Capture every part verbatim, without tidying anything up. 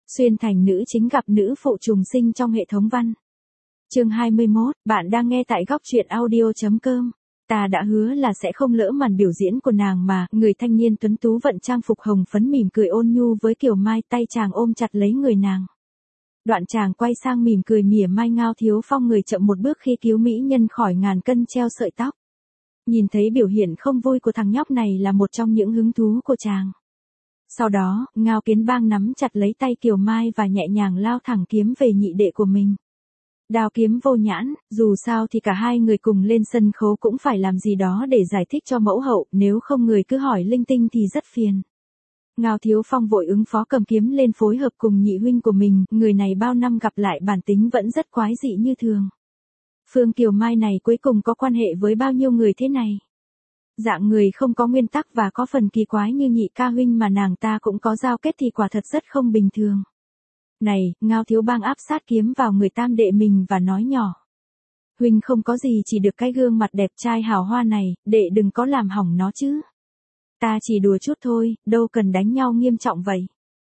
Xuyên thành nữ chính gặp nữ phụ trùng sinh trong hệ thống văn. Chương hai mươi mốt, bạn đang nghe tại góc truyện audio.com. Ta đã hứa là sẽ không lỡ màn biểu diễn của nàng mà, người thanh niên tuấn tú vận trang phục hồng phấn mỉm cười ôn nhu với Kiều Mai, tay chàng ôm chặt lấy người nàng. Đoạn chàng quay sang mỉm cười mỉa mai Ngao Thiếu Phong người chậm một bước khi cứu mỹ nhân khỏi ngàn cân treo sợi tóc. Nhìn thấy biểu hiện không vui của thằng nhóc này là một trong những hứng thú của chàng. Sau đó, Ngao Kiến Bang nắm chặt lấy tay Kiều Mai và nhẹ nhàng lao thẳng kiếm về nhị đệ của mình. Đao kiếm vô nhãn, dù sao thì cả hai người cùng lên sân khấu cũng phải làm gì đó để giải thích cho mẫu hậu, nếu không người cứ hỏi linh tinh thì rất phiền. Ngao Thiếu Phong vội ứng phó cầm kiếm lên phối hợp cùng nhị huynh của mình, người này bao năm gặp lại bản tính vẫn rất quái dị như thường. Phương Kiều Mai này cuối cùng có quan hệ với bao nhiêu người thế này? Dạng người không có nguyên tắc và có phần kỳ quái như nhị ca huynh mà nàng ta cũng có giao kết thì quả thật rất không bình thường. Này, Ngao Thiếu Bang áp sát kiếm vào người tam đệ mình và nói nhỏ. Huynh không có gì chỉ được cái gương mặt đẹp trai hào hoa này, đệ đừng có làm hỏng nó chứ. Ta chỉ đùa chút thôi, đâu cần đánh nhau nghiêm trọng vậy.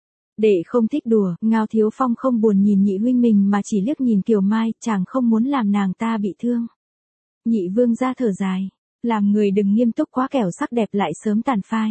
Đệ không thích đùa, Ngao Thiếu Phong không buồn nhìn nhị huynh mình mà chỉ liếc nhìn Kiều Mai, chàng không muốn làm nàng ta bị thương. Nhị vương ra thở dài. Làm người đừng nghiêm túc quá kẻo sắc đẹp lại sớm tàn phai.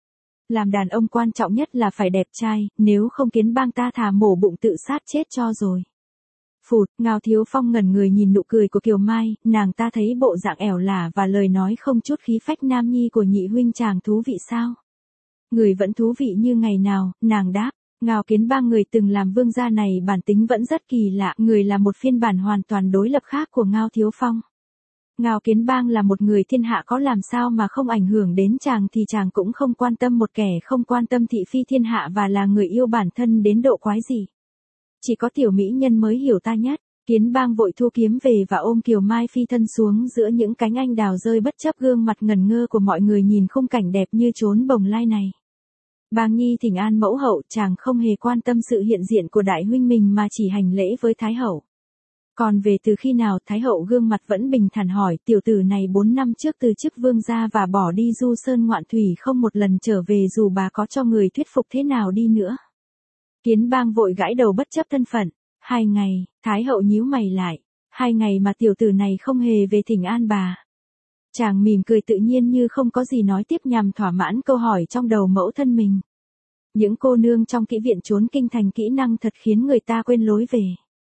Làm đàn ông quan trọng nhất là phải đẹp trai, nếu không Kiến Bang ta thà mổ bụng tự sát chết cho rồi. Phụt, Ngao Thiếu Phong ngẩn người nhìn nụ cười của Kiều Mai, nàng ta thấy bộ dạng ẻo lả và lời nói không chút khí phách nam nhi của nhị huynh chàng thú vị sao? Người vẫn thú vị như ngày nào, nàng đáp. Ngao Kiến Bang người từng làm vương gia này bản tính vẫn rất kỳ lạ, người là một phiên bản hoàn toàn đối lập khác của Ngao Thiếu Phong. Ngao Kiến Bang là một người thiên hạ có làm sao mà không ảnh hưởng đến chàng thì chàng cũng không quan tâm một kẻ không quan tâm thị phi thiên hạ và là người yêu bản thân đến độ quái gì. Chỉ có tiểu mỹ nhân mới hiểu ta nhất. Kiến Bang vội thu kiếm về và ôm Kiều Mai phi thân xuống giữa những cánh anh đào rơi bất chấp gương mặt ngẩn ngơ của mọi người nhìn khung cảnh đẹp như trốn bồng lai này. Bang nhi thỉnh an mẫu hậu, chàng không hề quan tâm sự hiện diện của đại huynh mình mà chỉ hành lễ với thái hậu. Còn về từ khi nào, thái hậu gương mặt vẫn bình thản hỏi, tiểu tử này bốn năm trước từ chức vương gia và bỏ đi du sơn ngoạn thủy không một lần trở về dù bà có cho người thuyết phục thế nào đi nữa. Kiến Bang vội gãi đầu bất chấp thân phận. Hai ngày, thái hậu nhíu mày lại. Hai ngày mà tiểu tử này không hề về thỉnh an bà. Chàng mỉm cười tự nhiên như không có gì nói tiếp nhằm thỏa mãn câu hỏi trong đầu mẫu thân mình. Những cô nương trong kỹ viện trốn kinh thành kỹ năng thật khiến người ta quên lối về.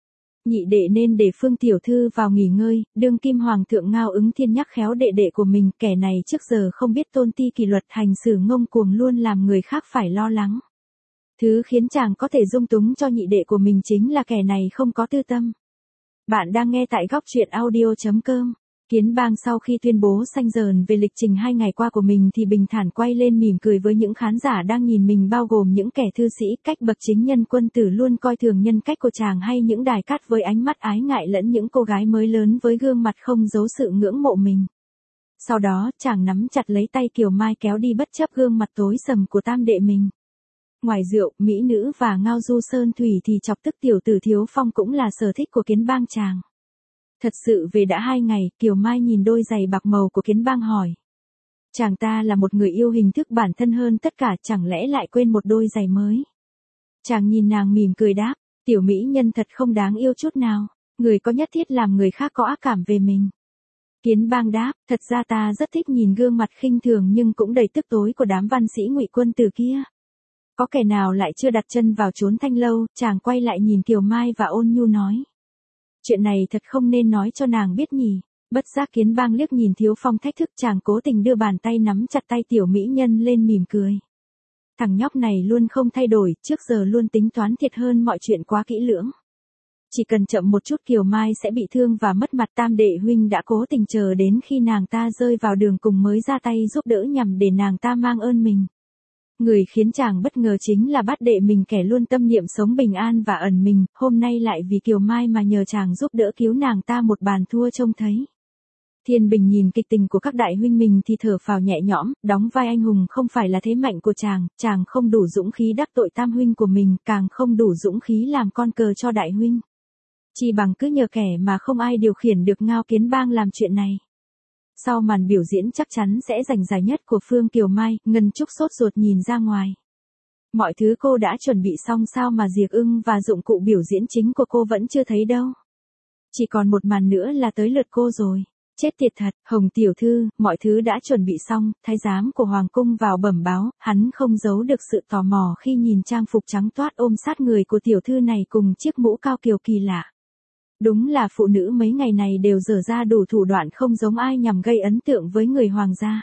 Nhị đệ nên để Phương tiểu thư vào nghỉ ngơi, đương kim hoàng thượng Ngao Ứng Thiên nhắc khéo đệ đệ của mình, kẻ này trước giờ không biết tôn ti kỷ luật, hành xử ngông cuồng luôn làm người khác phải lo lắng. Thứ khiến chàng có thể dung túng cho nhị đệ của mình chính là kẻ này không có tư tâm. Bạn đang nghe tại góc truyện audio.com. Kiến Bang sau khi tuyên bố xanh dờn về lịch trình hai ngày qua của mình thì bình thản quay lên mỉm cười với những khán giả đang nhìn mình bao gồm những kẻ thư sĩ cách bậc chính nhân quân tử luôn coi thường nhân cách của chàng hay những đài cát với ánh mắt ái ngại lẫn những cô gái mới lớn với gương mặt không giấu sự ngưỡng mộ mình. Sau đó chàng nắm chặt lấy tay Kiều Mai kéo đi bất chấp gương mặt tối sầm của tam đệ mình. Ngoài rượu, mỹ nữ và ngao du sơn thủy thì chọc tức tiểu tử Thiếu Phong cũng là sở thích của Kiến Bang chàng. Thật sự về đã hai ngày, Kiều Mai nhìn đôi giày bạc màu của Kiến Bang hỏi. Chàng ta là một người yêu hình thức bản thân hơn tất cả, chẳng lẽ lại quên một đôi giày mới. Chàng nhìn nàng mỉm cười đáp, tiểu mỹ nhân thật không đáng yêu chút nào, người có nhất thiết làm người khác có ác cảm về mình. Kiến Bang đáp, thật ra ta rất thích nhìn gương mặt khinh thường nhưng cũng đầy tức tối của đám văn sĩ Ngụy quân tử kia. Có kẻ nào lại chưa đặt chân vào chốn thanh lâu, chàng quay lại nhìn Kiều Mai và ôn nhu nói. Chuyện này thật không nên nói cho nàng biết nhỉ. Bất giác Kiến Bang liếc nhìn Thiếu Phong thách thức, chàng cố tình đưa bàn tay nắm chặt tay tiểu mỹ nhân lên mỉm cười. Thằng nhóc này luôn không thay đổi, trước giờ luôn tính toán thiệt hơn mọi chuyện quá kỹ lưỡng. Chỉ cần chậm một chút Kiều Mai sẽ bị thương và mất mặt, tam đệ huynh đã cố tình chờ đến khi nàng ta rơi vào đường cùng mới ra tay giúp đỡ nhằm để nàng ta mang ơn mình. Người khiến chàng bất ngờ chính là bát đệ mình kẻ luôn tâm niệm sống bình an và ẩn mình, hôm nay lại vì Kiều Mai mà nhờ chàng giúp đỡ cứu nàng ta một bàn thua trông thấy. Thiên Bình nhìn kịch tình của các đại huynh mình thì thở phào nhẹ nhõm, đóng vai anh hùng không phải là thế mạnh của chàng, chàng không đủ dũng khí đắc tội tam huynh của mình, càng không đủ dũng khí làm con cờ cho đại huynh. Chỉ bằng cứ nhờ kẻ mà không ai điều khiển được Ngao Kiến Bang làm chuyện này. Sau màn biểu diễn chắc chắn sẽ giành giải nhất của Phương Kiều Mai, Ngân Trúc sốt ruột nhìn ra ngoài. Mọi thứ cô đã chuẩn bị xong sao mà Diệc Ưng và dụng cụ biểu diễn chính của cô vẫn chưa thấy đâu. Chỉ còn một màn nữa là tới lượt cô rồi. Chết tiệt thật, Hồng tiểu thư, mọi thứ đã chuẩn bị xong, thái giám của Hoàng cung vào bẩm báo, hắn không giấu được sự tò mò khi nhìn trang phục trắng toát ôm sát người của tiểu thư này cùng chiếc mũ cao kiều kỳ lạ. Đúng là phụ nữ mấy ngày này đều dở ra đủ thủ đoạn không giống ai nhằm gây ấn tượng với người hoàng gia.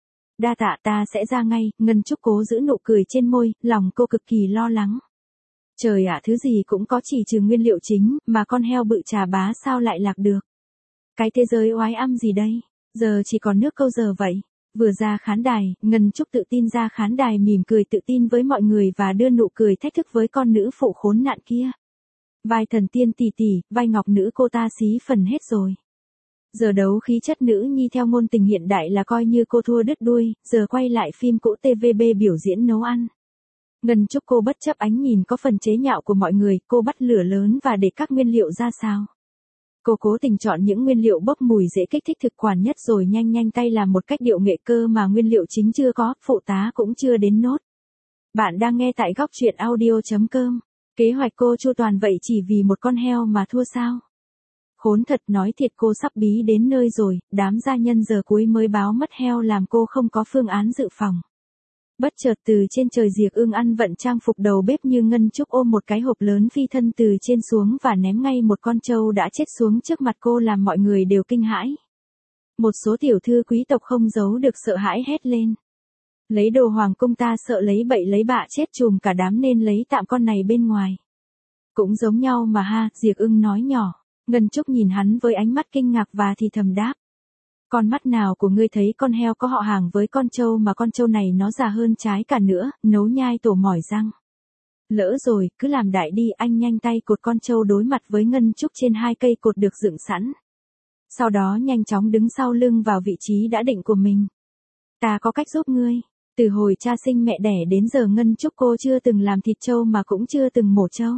Đa tạ, ta sẽ ra ngay. Ngân Trúc cố giữ nụ cười trên môi, lòng cô cực kỳ lo lắng. Trời ạ, thứ gì cũng có chỉ trừ nguyên liệu chính, mà con heo bự Trà Bá sao lại lạc được. Cái thế giới oái âm gì đây, giờ chỉ còn nước câu giờ vậy. Vừa ra khán đài, Ngân Trúc tự tin ra khán đài mỉm cười tự tin với mọi người và đưa nụ cười thách thức với con nữ phụ khốn nạn kia. Vai thần tiên tỷ tỷ, vai ngọc nữ cô ta xí phần hết rồi. Giờ đấu khí chất nữ nhi theo ngôn tình hiện đại là coi như cô thua đứt đuôi, giờ quay lại phim cũ tê vê bê biểu diễn nấu ăn. Ngân Trúc cô bất chấp ánh nhìn có phần chế nhạo của mọi người, cô bắt lửa lớn và để các nguyên liệu ra sao. Cô cố tình chọn những nguyên liệu bốc mùi dễ kích thích thực quản nhất rồi nhanh nhanh tay làm một cách điệu nghệ cơ mà nguyên liệu chính chưa có, phụ tá cũng chưa đến nốt. Bạn đang nghe tại góc truyện audio chấm com. Kế hoạch cô chu toàn vậy chỉ vì một con heo mà thua sao? Khốn thật, nói thiệt cô sắp bí đến nơi rồi, đám gia nhân giờ cuối mới báo mất heo làm cô không có phương án dự phòng. Bất chợt từ trên trời Diệc Ưng ăn vận trang phục đầu bếp như Ngân Trúc ôm một cái hộp lớn phi thân từ trên xuống và ném ngay một con trâu đã chết xuống trước mặt cô làm mọi người đều kinh hãi. Một số tiểu thư quý tộc không giấu được sợ hãi hét lên. Lấy đồ hoàng cung ta sợ lấy bậy lấy bạ chết chùm cả đám nên lấy tạm con này bên ngoài. Cũng giống nhau mà ha, Diệc Ưng nói nhỏ. Ngân Trúc nhìn hắn với ánh mắt kinh ngạc và thì thầm đáp. Con mắt nào của ngươi thấy con heo có họ hàng với con trâu mà con trâu này nó già hơn trái cả nữa, nấu nhai tổ mỏi răng. Lỡ rồi, cứ làm đại đi, anh nhanh tay cột con trâu đối mặt với Ngân Trúc trên hai cây cột được dựng sẵn. Sau đó nhanh chóng đứng sau lưng vào vị trí đã định của mình. Ta có cách giúp ngươi. Từ hồi cha sinh mẹ đẻ đến giờ Ngân Trúc cô chưa từng làm thịt trâu mà cũng chưa từng mổ trâu.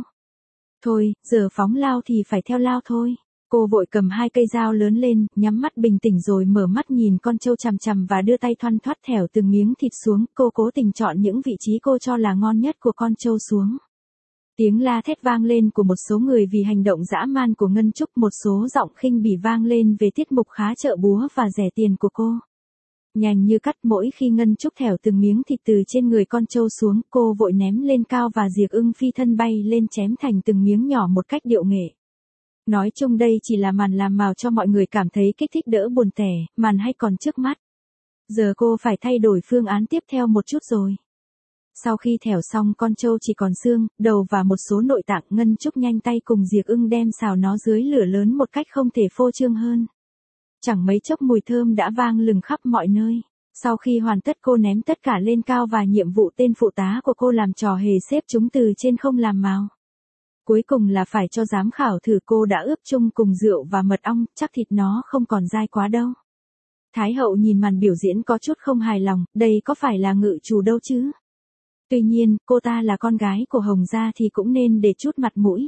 Thôi, giờ phóng lao thì phải theo lao thôi. Cô vội cầm hai cây dao lớn lên, nhắm mắt bình tĩnh rồi mở mắt nhìn con trâu chằm chằm và đưa tay thoăn thoắt thẻo từng miếng thịt xuống. Cô cố tình chọn những vị trí cô cho là ngon nhất của con trâu xuống. Tiếng la thét vang lên của một số người vì hành động dã man của Ngân Trúc, một số giọng khinh bỉ vang lên về tiết mục khá chợ búa và rẻ tiền của cô. Nhanh như cắt, mỗi khi Ngân Trúc thẻo từng miếng thịt từ trên người con trâu xuống, cô vội ném lên cao và Diệc Ưng phi thân bay lên chém thành từng miếng nhỏ một cách điệu nghệ. Nói chung đây chỉ là màn làm màu cho mọi người cảm thấy kích thích đỡ buồn tẻ, màn hay còn trước mắt. Giờ cô phải thay đổi phương án tiếp theo một chút rồi. Sau khi thẻo xong con trâu chỉ còn xương, đầu và một số nội tạng, Ngân Trúc nhanh tay cùng Diệc Ưng đem xào nó dưới lửa lớn một cách không thể phô trương hơn. Chẳng mấy chốc mùi thơm đã vang lừng khắp mọi nơi. Sau khi hoàn tất cô ném tất cả lên cao và nhiệm vụ tên phụ tá của cô làm trò hề xếp chúng từ trên không làm màu. Cuối cùng là phải cho giám khảo thử cô đã ướp chung cùng rượu và mật ong, chắc thịt nó không còn dai quá đâu. Thái hậu nhìn màn biểu diễn có chút không hài lòng, đây có phải là ngự chủ đâu chứ? Tuy nhiên, cô ta là con gái của Hồng gia thì cũng nên để chút mặt mũi.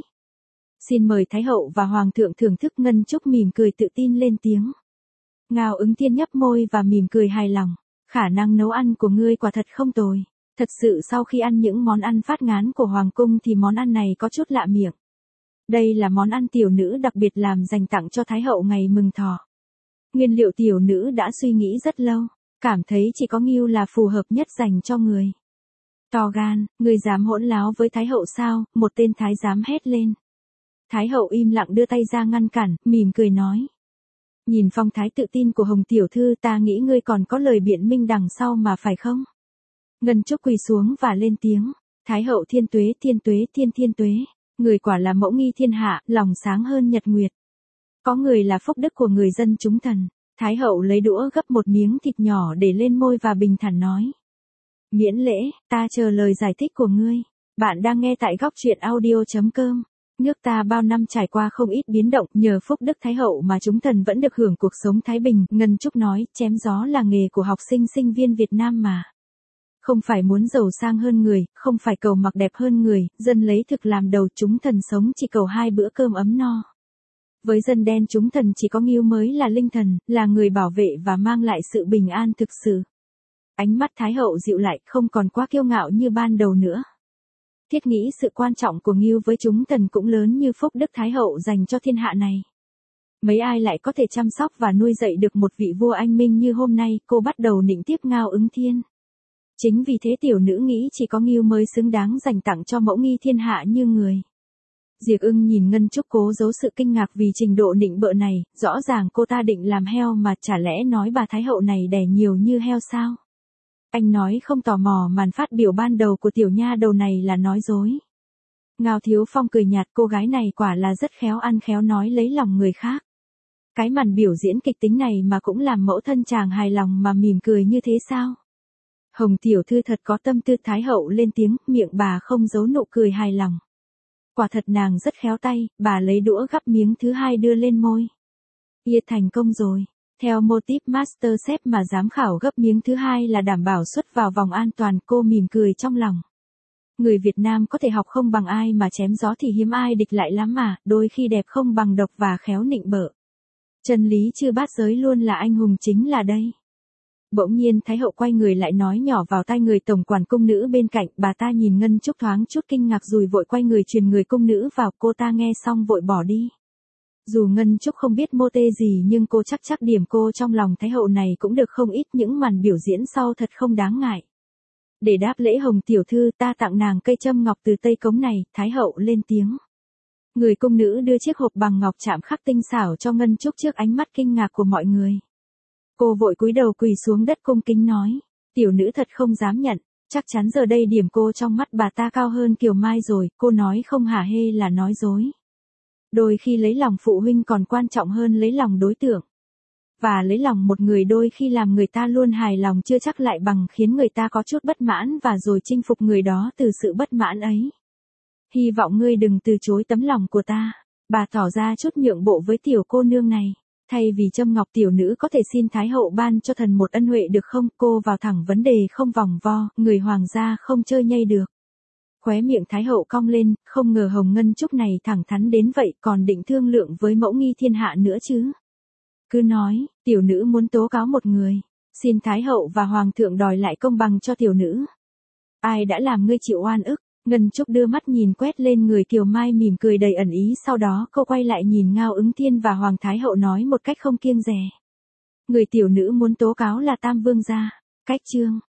Xin mời Thái hậu và Hoàng thượng thưởng thức. Ngân Trúc mỉm cười tự tin lên tiếng. Ngao Ứng Thiên nhấp môi và mỉm cười hài lòng. Khả năng nấu ăn của ngươi quả thật không tồi. Thật sự sau khi ăn những món ăn phát ngán của Hoàng cung thì món ăn này có chút lạ miệng. Đây là món ăn tiểu nữ đặc biệt làm dành tặng cho Thái hậu ngày mừng thọ. Nguyên liệu tiểu nữ đã suy nghĩ rất lâu, cảm thấy chỉ có nghêu là phù hợp nhất dành cho người. To gan, người dám hỗn láo với Thái hậu sao? Một tên thái giám hét lên. Thái hậu im lặng đưa tay ra ngăn cản, mỉm cười nói. Nhìn phong thái tự tin của Hồng tiểu thư ta nghĩ ngươi còn có lời biện minh đằng sau mà phải không? Ngân Trúc quỳ xuống và lên tiếng. Thái hậu thiên tuế thiên tuế thiên thiên tuế. Người quả là mẫu nghi thiên hạ, lòng sáng hơn nhật nguyệt. Có người là phúc đức của người dân chúng thần. Thái hậu lấy đũa gấp một miếng thịt nhỏ để lên môi và bình thản nói. Miễn lễ, ta chờ lời giải thích của ngươi. Bạn đang nghe tại góc truyện audio chấm com. Nước ta bao năm trải qua không ít biến động, nhờ phúc đức Thái hậu mà chúng thần vẫn được hưởng cuộc sống thái bình. Ngân Trúc nói, chém gió là nghề của học sinh sinh viên Việt Nam mà. Không phải muốn giàu sang hơn người, không phải cầu mặc đẹp hơn người, dân lấy thực làm đầu, chúng thần sống chỉ cầu hai bữa cơm ấm no. Với dân đen chúng thần chỉ có nghêu mới là linh thần, là người bảo vệ và mang lại sự bình an thực sự. Ánh mắt Thái hậu dịu lại, không còn quá kiêu ngạo như ban đầu nữa. Thiết nghĩ sự quan trọng của Ngưu với chúng thần cũng lớn như phúc đức Thái hậu dành cho thiên hạ này. Mấy ai lại có thể chăm sóc và nuôi dạy được một vị vua anh minh như hôm nay, cô bắt đầu nịnh tiếp Ngao Ứng Thiên. Chính vì thế tiểu nữ nghĩ chỉ có Ngưu mới xứng đáng dành tặng cho mẫu nghi thiên hạ như người. Diệp Ưng nhìn Ngân Trúc cố giấu sự kinh ngạc vì trình độ nịnh bợ này, rõ ràng cô ta định làm heo mà chả lẽ nói bà Thái hậu này đẻ nhiều như heo sao? Anh nói không tò mò màn phát biểu ban đầu của tiểu nha đầu này là nói dối. Ngao Thiếu Phong cười nhạt, cô gái này quả là rất khéo ăn khéo nói lấy lòng người khác. Cái màn biểu diễn kịch tính này mà cũng làm mẫu thân chàng hài lòng mà mỉm cười như thế sao? Hồng tiểu thư thật có tâm tư. Thái hậu lên tiếng, miệng bà không giấu nụ cười hài lòng. Quả thật nàng rất khéo tay, bà lấy đũa gắp miếng thứ hai đưa lên môi. Ia thành công rồi. Theo mô típ MasterChef mà giám khảo gấp miếng thứ hai là đảm bảo xuất vào vòng an toàn, cô mỉm cười trong lòng. Người Việt Nam có thể học không bằng ai mà chém gió thì hiếm ai địch lại lắm mà, đôi khi đẹp không bằng độc và khéo nịnh bợ. Chân lý chư bát giới luôn là anh hùng chính là đây. Bỗng nhiên Thái hậu quay người lại nói nhỏ vào tai người tổng quản cung nữ bên cạnh, bà ta nhìn Ngân Trúc thoáng chút kinh ngạc rồi vội quay người truyền người cung nữ vào, cô ta nghe xong vội bỏ đi. Dù Ngân Trúc không biết mô tê gì nhưng cô chắc chắc điểm cô trong lòng Thái hậu này cũng được không ít, những màn biểu diễn sau thật không đáng ngại. Để đáp lễ Hồng tiểu thư, ta tặng nàng cây châm ngọc từ Tây Cống này, Thái hậu lên tiếng. Người cung nữ đưa chiếc hộp bằng ngọc chạm khắc tinh xảo cho Ngân Trúc trước ánh mắt kinh ngạc của mọi người. Cô vội cúi đầu quỳ xuống đất cung kính nói, tiểu nữ thật không dám nhận, chắc chắn giờ đây điểm cô trong mắt bà ta cao hơn Kiều Mai rồi, cô nói không hả hê là nói dối. Đôi khi lấy lòng phụ huynh còn quan trọng hơn lấy lòng đối tượng. Và lấy lòng một người đôi khi làm người ta luôn hài lòng chưa chắc lại bằng khiến người ta có chút bất mãn và rồi chinh phục người đó từ sự bất mãn ấy. Hy vọng ngươi đừng từ chối tấm lòng của ta. Bà tỏ ra chút nhượng bộ với tiểu cô nương này. Thay vì châm ngọc, tiểu nữ có thể xin Thái hậu ban cho thần một ân huệ được không? Cô vào thẳng vấn đề không vòng vo, người hoàng gia không chơi nhây được. Khóe miệng Thái hậu cong lên, không ngờ Hồng Ngân Trúc này thẳng thắn đến vậy, còn định thương lượng với mẫu nghi thiên hạ nữa chứ. Cứ nói, tiểu nữ muốn tố cáo một người, xin Thái hậu và Hoàng thượng đòi lại công bằng cho tiểu nữ. Ai đã làm ngươi chịu oan ức? Ngân Trúc đưa mắt nhìn quét lên người Kiều Mai mỉm cười đầy ẩn ý, sau đó cô quay lại nhìn Ngao Ứng Thiên và Hoàng Thái hậu nói một cách không kiêng dè. Người tiểu nữ muốn tố cáo là Tam Vương gia. Cách chương